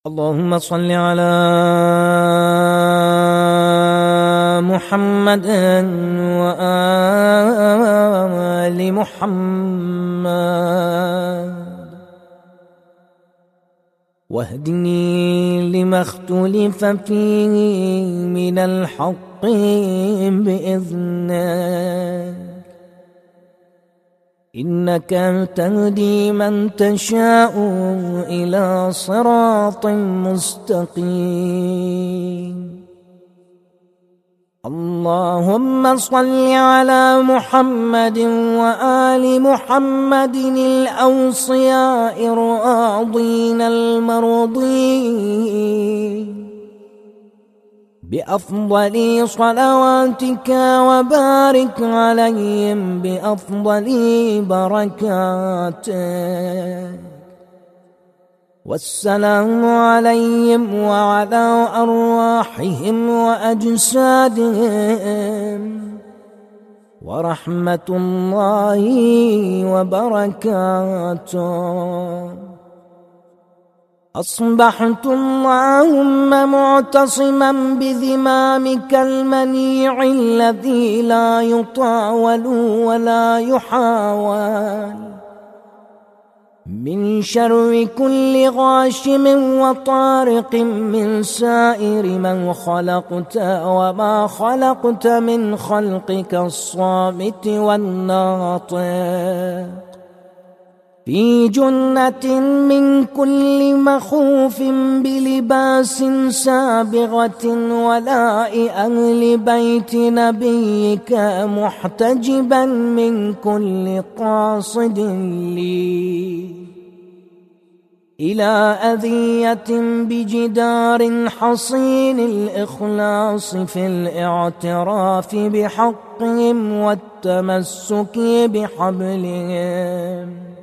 اللهم صل على محمد وآل محمد واهدني لما اختلف فيه من الحق بإذنك إنك تهدي من تشاء إلى صراط مستقيم. اللهم صل على محمد وآل محمد الأوصياء الراضين المرضين بأفضل صلواتك وبارك عليهم بأفضل بركاتك والسلام عليهم وعلى أرواحهم وأجسادهم ورحمة الله وبركاته. أصبحت اللهم معتصما بذمامك المنيع الذي لا يطاول ولا يحاول من شر كل غاشم وطارق من سائر من خلقت وما خلقت من خلقك الصامت والناطق في جنة من كل مخوف بلباس سابغة ولاء أهل بيت نبيك محتجبا من كل قاصد لي إلى أذية بجدار حصين الإخلاص في الاعتراف بحقهم والتمسك بحبلهم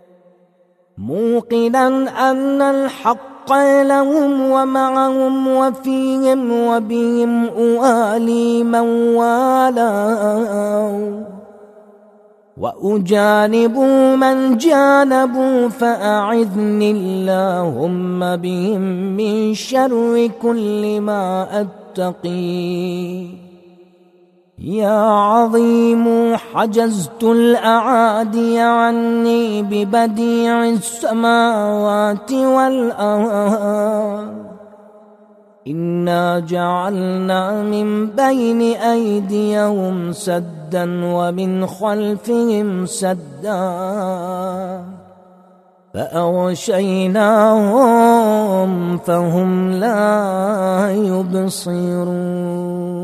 موقنا أن الحق لهم ومعهم وفيهم وبهم أوالي من والاه وأجانبوا من جانبوا فأعذني اللهم بهم من شر كل ما أتقي. يا عظيم حجزت الأعادي عني ببديع السماوات والأرض إنا جعلنا من بين أيديهم سدا ومن خلفهم سدا فأغشيناهم فهم لا يبصرون.